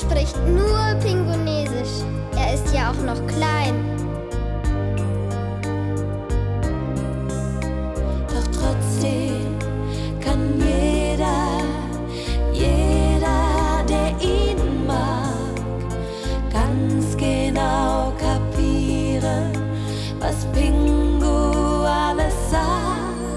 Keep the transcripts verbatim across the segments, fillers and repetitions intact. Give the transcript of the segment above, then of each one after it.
spricht nur Pingonesisch. Er ist ja auch noch klein. Doch trotzdem kann jeder, jeder, der ihn mag, ganz genau kapieren, was Pingu alles sagt.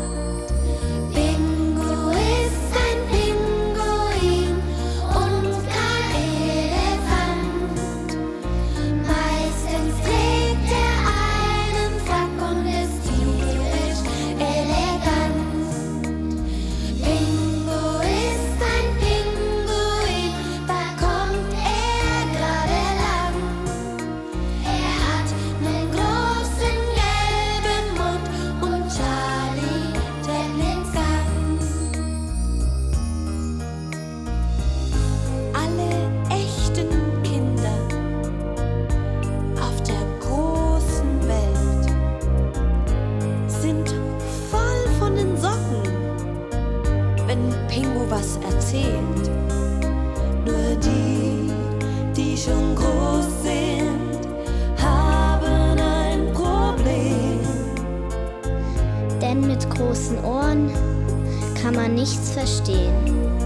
Pingu ist ein Pinguin und kein Elefant. Meistens trägt er einen Frack und ist tierisch elegant. Pingu ist ein Pinguin, da kommt er gerade lang. Er hat nen großen gelben Mund und Charlie trägt den Gang. Alle echten Kinder auf der großen Welt sind voll von den Socken, wenn Pingu was erzählt. Nur die, die schon groß sind, haben ein Problem. Denn mit großen Ohren kann man nichts verstehen.